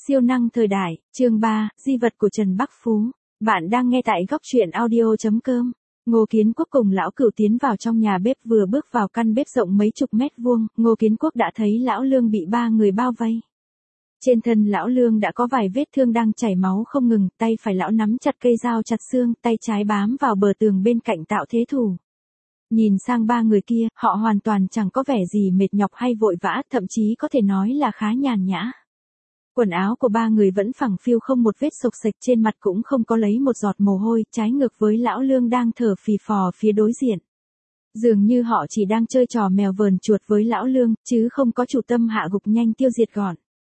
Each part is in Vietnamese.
Siêu năng thời đại, chương 3, di vật của Trần Bắc Phú. Bạn đang nghe tại góc truyện audio.com. Ngô Kiến Quốc cùng lão Cửu tiến vào trong nhà bếp, vừa bước vào căn bếp rộng mấy chục mét vuông, Ngô Kiến Quốc đã thấy lão Lương bị ba người bao vây. Trên thân lão Lương đã có vài vết thương đang chảy máu không ngừng, tay phải lão nắm chặt cây dao chặt xương, tay trái bám vào bờ tường bên cạnh tạo thế thủ. Nhìn sang ba người kia, họ hoàn toàn chẳng có vẻ gì mệt nhọc hay vội vã, thậm chí có thể nói là khá nhàn nhã. Quần áo của ba người vẫn phẳng phiu, không một vết xộc xệch, trên mặt cũng không có lấy một giọt mồ hôi, trái ngược với lão Lương đang thở phì phò phía đối diện. Dường như họ chỉ đang chơi trò mèo vờn chuột với lão Lương, chứ không có chủ tâm hạ gục nhanh tiêu diệt gọn.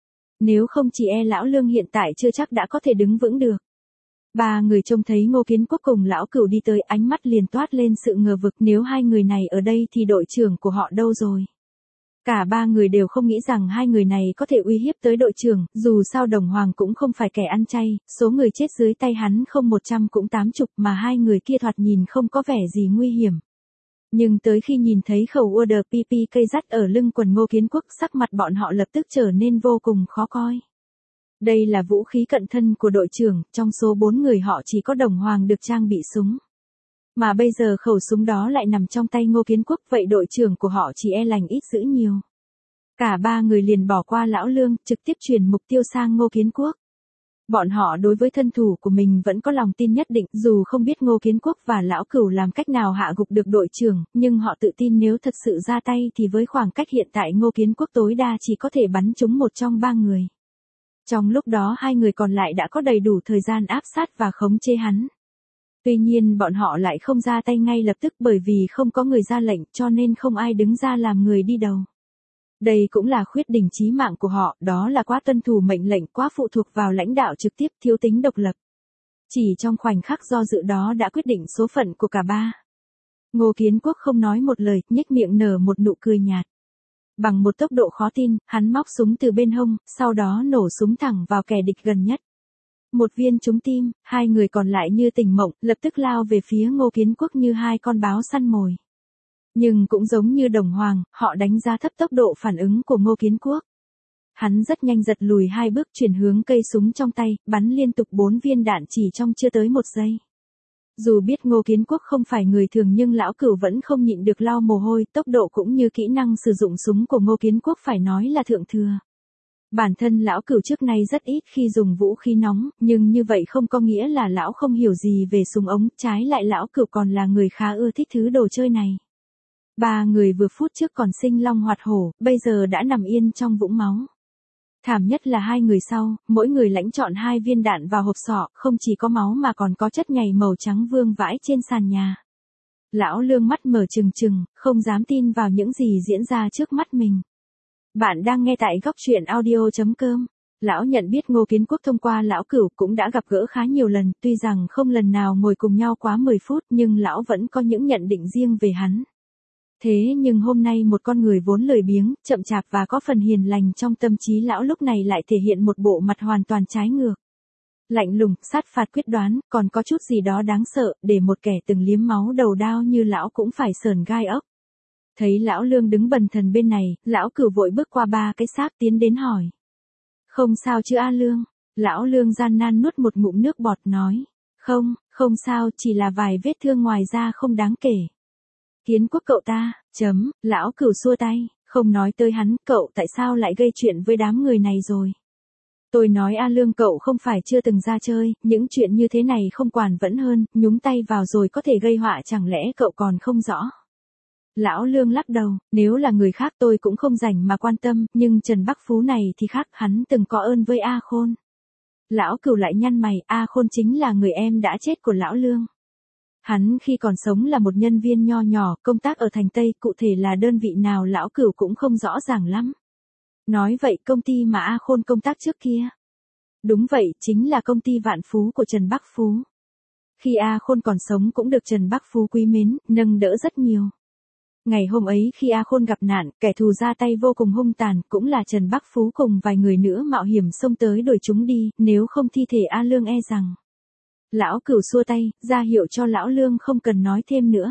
Nếu không chỉ lão Lương hiện tại chưa chắc đã có thể đứng vững được. Ba người trông thấy Ngô Kiến Quốc cùng lão Cửu đi tới, ánh mắt liền toát lên sự ngờ vực, nếu hai người này ở đây thì đội trưởng của họ đâu rồi? Cả ba người đều không nghĩ rằng hai người này có thể uy hiếp tới đội trưởng, dù sao Đồng Hoàng cũng không phải kẻ ăn chay, số người chết dưới tay hắn không 100 cũng 80, mà hai người kia thoạt nhìn không có vẻ gì nguy hiểm. Nhưng tới khi nhìn thấy khẩu UDPP cây dắt ở lưng quần Ngô Kiến Quốc, sắc mặt bọn họ lập tức trở nên vô cùng khó coi. Đây là vũ khí cận thân của đội trưởng, trong số 4 người họ chỉ có Đồng Hoàng được trang bị súng. Mà bây giờ khẩu súng đó lại nằm trong tay Ngô Kiến Quốc, vậy đội trưởng của họ chỉ lành ít dữ nhiều. Cả ba người liền bỏ qua lão Lương, trực tiếp chuyển mục tiêu sang Ngô Kiến Quốc. Bọn họ đối với thân thủ của mình vẫn có lòng tin nhất định, dù không biết Ngô Kiến Quốc và lão Cửu làm cách nào hạ gục được đội trưởng, nhưng họ tự tin nếu thật sự ra tay thì với khoảng cách hiện tại Ngô Kiến Quốc tối đa chỉ có thể bắn trúng một trong ba người. Trong lúc đó hai người còn lại đã có đầy đủ thời gian áp sát và khống chế hắn. Tuy nhiên bọn họ lại không ra tay ngay lập tức, bởi vì không có người ra lệnh, cho nên không ai đứng ra làm người đi đầu. Đây cũng là khuyết điểm chí mạng của họ, đó là quá tuân thủ mệnh lệnh, quá phụ thuộc vào lãnh đạo trực tiếp, thiếu tính độc lập. Chỉ trong khoảnh khắc do dự đó đã quyết định số phận của cả ba. Ngô Kiến Quốc không nói một lời, nhếch miệng nở một nụ cười nhạt. Bằng một tốc độ khó tin, hắn móc súng từ bên hông, sau đó nổ súng thẳng vào kẻ địch gần nhất. Một viên trúng tim, hai người còn lại như tỉnh mộng, lập tức lao về phía Ngô Kiến Quốc như hai con báo săn mồi. Nhưng cũng giống như Đồng Hoàng, họ đánh giá thấp tốc độ phản ứng của Ngô Kiến Quốc. Hắn rất nhanh giật lùi 2 bước, chuyển hướng cây súng trong tay, bắn liên tục 4 viên đạn chỉ trong chưa tới 1 giây. Dù biết Ngô Kiến Quốc không phải người thường nhưng lão Cửu vẫn không nhịn được lau mồ hôi, tốc độ cũng như kỹ năng sử dụng súng của Ngô Kiến Quốc phải nói là thượng thừa. Bản thân lão Cửu trước nay rất ít khi dùng vũ khí nóng, nhưng như vậy không có nghĩa là lão không hiểu gì về súng ống, trái lại lão Cửu còn là người khá ưa thích thứ đồ chơi này. Ba người vừa phút trước còn sinh long hoạt hổ, bây giờ đã nằm yên trong vũng máu. Thảm nhất là hai người sau, mỗi người lãnh chọn 2 viên đạn vào hộp sọ, không chỉ có máu mà còn có chất nhầy màu trắng vương vãi trên sàn nhà. Lão Lương mắt mở trừng trừng, không dám tin vào những gì diễn ra trước mắt mình. Bạn đang nghe tại góc truyện audio.com. Lão nhận biết Ngô Kiến Quốc thông qua lão Cửu, cũng đã gặp gỡ khá nhiều lần, tuy rằng không lần nào ngồi cùng nhau quá 10 phút nhưng lão vẫn có những nhận định riêng về hắn. Thế nhưng hôm nay một con người vốn lười biếng, chậm chạp và có phần hiền lành trong tâm trí lão lúc này lại thể hiện một bộ mặt hoàn toàn trái ngược. Lạnh lùng, sát phạt quyết đoán, còn có chút gì đó đáng sợ, để một kẻ từng liếm máu đầu đao như lão cũng phải sởn gai ốc. Thấy lão Lương đứng bần thần bên này, lão Cửu vội bước qua 3 cái xác tiến đến hỏi. Không sao chứ A Lương? Lão Lương gian nan nuốt một ngụm nước bọt nói. Không sao, chỉ là vài vết thương ngoài ra không đáng kể. Kiến Quốc cậu ta, lão Cửu xua tay, không nói tới hắn, cậu tại sao lại gây chuyện với đám người này rồi? Tôi nói A Lương, cậu không phải chưa từng ra chơi, những chuyện như thế này không quản vẫn hơn, nhúng tay vào rồi có thể gây họa, chẳng lẽ cậu còn không rõ? Lão Lương lắc đầu, nếu là người khác tôi cũng không rảnh mà quan tâm, nhưng Trần Bắc Phú này thì khác, hắn từng có ơn với A Khôn. Lão Cửu lại nhăn mày, A Khôn chính là người em đã chết của lão Lương. Hắn khi còn sống là một nhân viên nho nhỏ, công tác ở thành Tây, cụ thể là đơn vị nào lão Cửu cũng không rõ ràng lắm. Nói vậy công ty mà A Khôn công tác trước kia. Đúng vậy, chính là công ty Vạn Phú của Trần Bắc Phú. Khi A Khôn còn sống cũng được Trần Bắc Phú quý mến, nâng đỡ rất nhiều. Ngày hôm ấy khi A Khôn gặp nạn, kẻ thù ra tay vô cùng hung tàn, cũng là Trần Bắc Phú cùng vài người nữa mạo hiểm xông tới đuổi chúng đi, nếu không thi thể A Lương rằng. Lão Cửu xua tay, ra hiệu cho lão Lương không cần nói thêm nữa.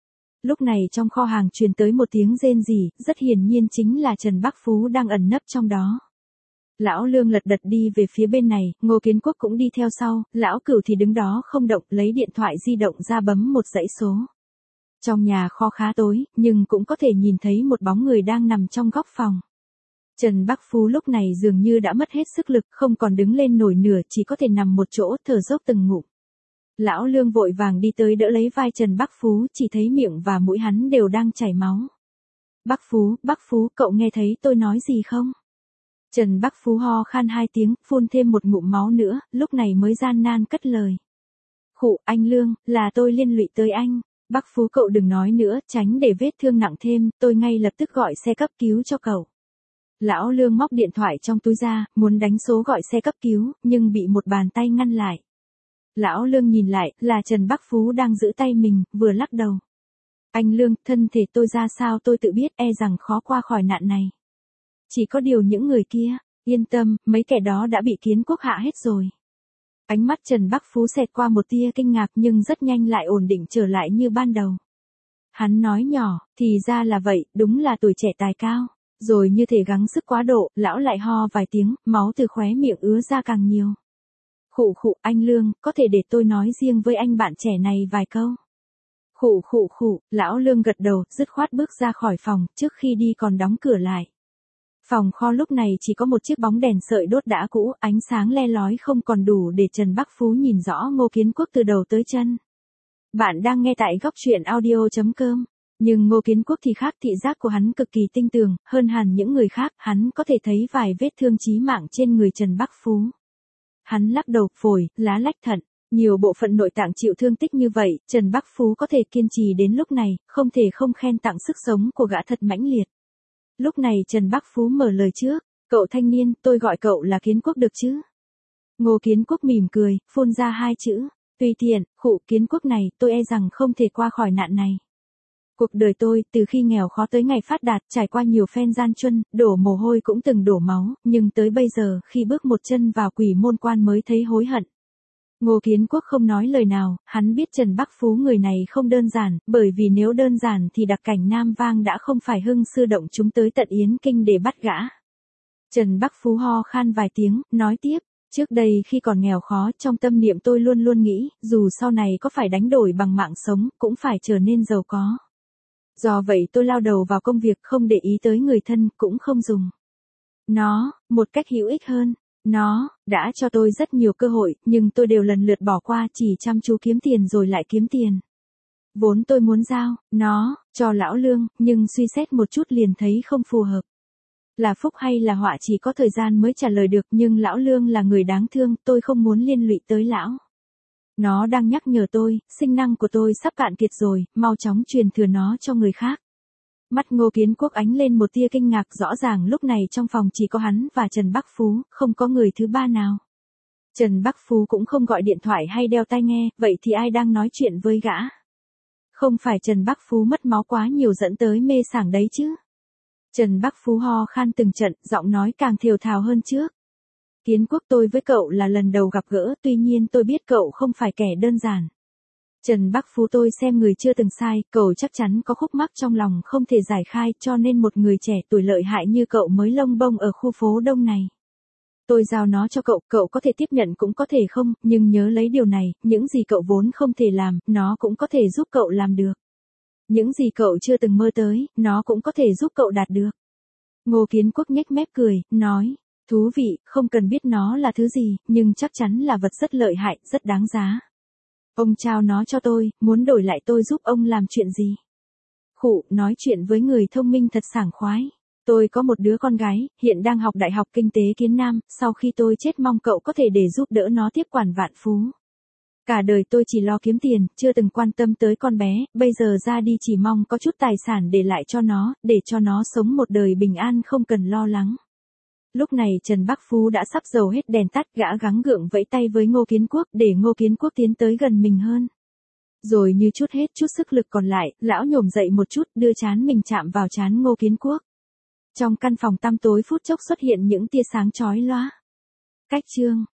Lúc này trong kho hàng truyền tới một tiếng rên rỉ, rất hiển nhiên chính là Trần Bắc Phú đang ẩn nấp trong đó. Lão Lương lật đật đi về phía bên này, Ngô Kiến Quốc cũng đi theo sau, lão Cửu thì đứng đó không động, lấy điện thoại di động ra bấm một dãy số. Trong nhà kho khá tối, nhưng cũng có thể nhìn thấy một bóng người đang nằm trong góc phòng. Trần Bắc Phú lúc này dường như đã mất hết sức lực, không còn đứng lên nổi nửa, chỉ có thể nằm một chỗ, thở dốc từng ngụm. Lão Lương vội vàng đi tới đỡ lấy vai Trần Bắc Phú, chỉ thấy miệng và mũi hắn đều đang chảy máu. Bắc Phú, cậu nghe thấy tôi nói gì không? Trần Bắc Phú ho khan 2 tiếng, phun thêm một ngụm máu nữa, lúc này mới gian nan cất lời. Khụ, anh Lương, là tôi liên lụy tới anh. Bắc Phú cậu đừng nói nữa, tránh để vết thương nặng thêm, tôi ngay lập tức gọi xe cấp cứu cho cậu. Lão Lương móc điện thoại trong túi ra, muốn đánh số gọi xe cấp cứu, nhưng bị một bàn tay ngăn lại. Lão Lương nhìn lại, là Trần Bắc Phú đang giữ tay mình, vừa lắc đầu. Anh Lương, thân thể tôi ra sao tôi tự biết, e rằng khó qua khỏi nạn này. Chỉ có điều những người kia, yên tâm, mấy kẻ đó đã bị Kiến Quốc hạ hết rồi. Ánh mắt Trần Bắc Phú xẹt qua một tia kinh ngạc nhưng rất nhanh lại ổn định trở lại như ban đầu. Hắn nói nhỏ, thì ra là vậy, đúng là tuổi trẻ tài cao. Rồi như thể gắng sức quá độ, lão lại ho vài tiếng, máu từ khóe miệng ứa ra càng nhiều. Khụ, anh Lương, có thể để tôi nói riêng với anh bạn trẻ này vài câu. Khụ, lão Lương gật đầu, dứt khoát bước ra khỏi phòng, trước khi đi còn đóng cửa lại. Phòng kho lúc này chỉ có một chiếc bóng đèn sợi đốt đã cũ, ánh sáng le lói không còn đủ để Trần Bắc Phú nhìn rõ Ngô Kiến Quốc từ đầu tới chân. Bạn đang nghe tại góc truyện audio.com. Nhưng Ngô Kiến Quốc thì khác, thị giác của hắn cực kỳ tinh tường, hơn hẳn những người khác, hắn có thể thấy vài vết thương chí mạng trên người Trần Bắc Phú. Hắn lắc đầu, phổi, lá lách thận, nhiều bộ phận nội tạng chịu thương tích như vậy, Trần Bắc Phú có thể kiên trì đến lúc này, không thể không khen tặng sức sống của gã thật mãnh liệt. Lúc này Trần Bắc Phú mở lời trước, cậu thanh niên, tôi gọi cậu là Kiến Quốc được chứ? Ngô Kiến Quốc mỉm cười, phun ra 2 chữ, tùy tiện, khụ Kiến Quốc này, tôi e rằng không thể qua khỏi nạn này. Cuộc đời tôi, từ khi nghèo khó tới ngày phát đạt, trải qua nhiều phen gian truân, đổ mồ hôi cũng từng đổ máu, nhưng tới bây giờ, khi bước một chân vào quỷ môn quan mới thấy hối hận. Ngô Kiến Quốc không nói lời nào, hắn biết Trần Bắc Phú người này không đơn giản, bởi vì nếu đơn giản thì đặc cảnh Nam Vang đã không phải hưng sư động chúng tới tận Yến Kinh để bắt gã. Trần Bắc Phú ho khan vài tiếng, nói tiếp, trước đây khi còn nghèo khó, trong tâm niệm tôi luôn luôn nghĩ, dù sau này có phải đánh đổi bằng mạng sống, cũng phải trở nên giàu có. Do vậy tôi lao đầu vào công việc, không để ý tới người thân, cũng không dùng nó một cách hữu ích hơn. Nó đã cho tôi rất nhiều cơ hội, nhưng tôi đều lần lượt bỏ qua, chỉ chăm chú kiếm tiền rồi lại kiếm tiền. Vốn tôi muốn giao nó cho lão Lương, nhưng suy xét một chút liền thấy không phù hợp. Là phúc hay là họa chỉ có thời gian mới trả lời được, nhưng lão Lương là người đáng thương, tôi không muốn liên lụy tới lão. Nó đang nhắc nhở tôi, sinh năng của tôi sắp cạn kiệt rồi, mau chóng truyền thừa nó cho người khác. Mắt Ngô Kiến Quốc ánh lên một tia kinh ngạc, rõ ràng lúc này trong phòng chỉ có hắn và Trần Bắc Phú, không có người thứ ba nào. Trần Bắc Phú cũng không gọi điện thoại hay đeo tai nghe, vậy thì ai đang nói chuyện với gã? Không phải Trần Bắc Phú mất máu quá nhiều dẫn tới mê sảng đấy chứ? Trần Bắc Phú ho khan từng trận, giọng nói càng thều thào hơn trước. Kiến Quốc, tôi với cậu là lần đầu gặp gỡ, tuy nhiên tôi biết cậu không phải kẻ đơn giản. Trần Bắc Phú, tôi xem người chưa từng sai, cậu chắc chắn có khúc mắc trong lòng không thể giải khai, cho nên một người trẻ tuổi lợi hại như cậu mới lông bông ở khu phố đông này. Tôi giao nó cho cậu, cậu có thể tiếp nhận cũng có thể không, nhưng nhớ lấy điều này, những gì cậu vốn không thể làm, nó cũng có thể giúp cậu làm được. Những gì cậu chưa từng mơ tới, nó cũng có thể giúp cậu đạt được. Ngô Kiến Quốc nhếch mép cười, nói, thú vị, không cần biết nó là thứ gì, nhưng chắc chắn là vật rất lợi hại, rất đáng giá. Ông trao nó cho tôi, muốn đổi lại tôi giúp ông làm chuyện gì? Khụ, nói chuyện với người thông minh thật sảng khoái. Tôi có một đứa con gái, hiện đang học Đại học Kinh tế Kiến Nam, sau khi tôi chết mong cậu có thể để giúp đỡ nó tiếp quản Vạn Phú. Cả đời tôi chỉ lo kiếm tiền, chưa từng quan tâm tới con bé, bây giờ ra đi chỉ mong có chút tài sản để lại cho nó, để cho nó sống một đời bình an không cần lo lắng. Lúc này Trần Bắc Phú đã sắp dầu hết đèn tắt, gã gắng gượng vẫy tay với Ngô Kiến Quốc để Ngô Kiến Quốc tiến tới gần mình hơn. Rồi như chút hết chút sức lực còn lại, lão nhổm dậy một chút, đưa trán mình chạm vào trán Ngô Kiến Quốc. Trong căn phòng tăm tối phút chốc xuất hiện những tia sáng chói lóa. Cách chương